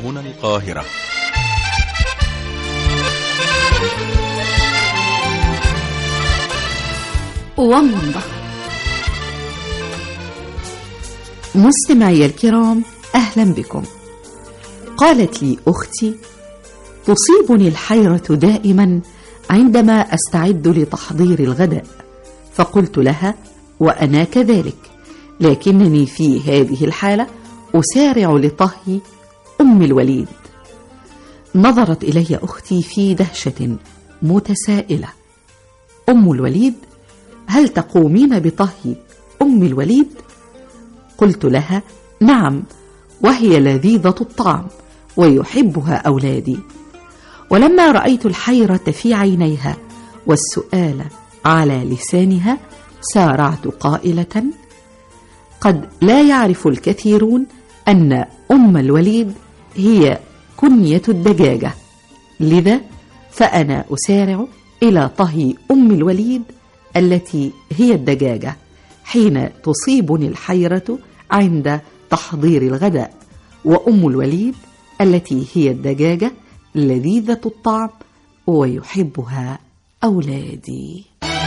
هنا القاهرة. ومضة. مستمعي الكرام، أهلا بكم. قالت لي أختي: تصيبني الحيرة دائما عندما أستعد لتحضير الغداء. فقلت لها: وأنا كذلك، لكنني في هذه الحالة أسارع لطهي أم الوليد. نظرت إلي أختي في دهشة متسائلة: أم الوليد؟ هل تقومين بطهي أم الوليد؟ قلت لها: نعم، وهي لذيذة الطعم ويحبها أولادي. ولما رأيت الحيرة في عينيها والسؤال على لسانها سارعت قائلة: قد لا يعرف الكثيرون أن أم الوليد هي كنية الدجاجة، لذا فأنا أسارع إلى طهي أم الوليد التي هي الدجاجة حين تصيبني الحيرة عند تحضير الغداء، وأم الوليد التي هي الدجاجة لذيذة الطعم ويحبها أولادي.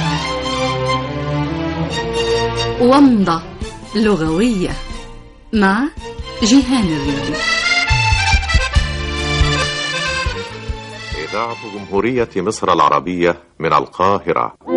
ومضة لغوية مع جيهان الريدي. إذاعة جمهورية مصر العربية من القاهرة.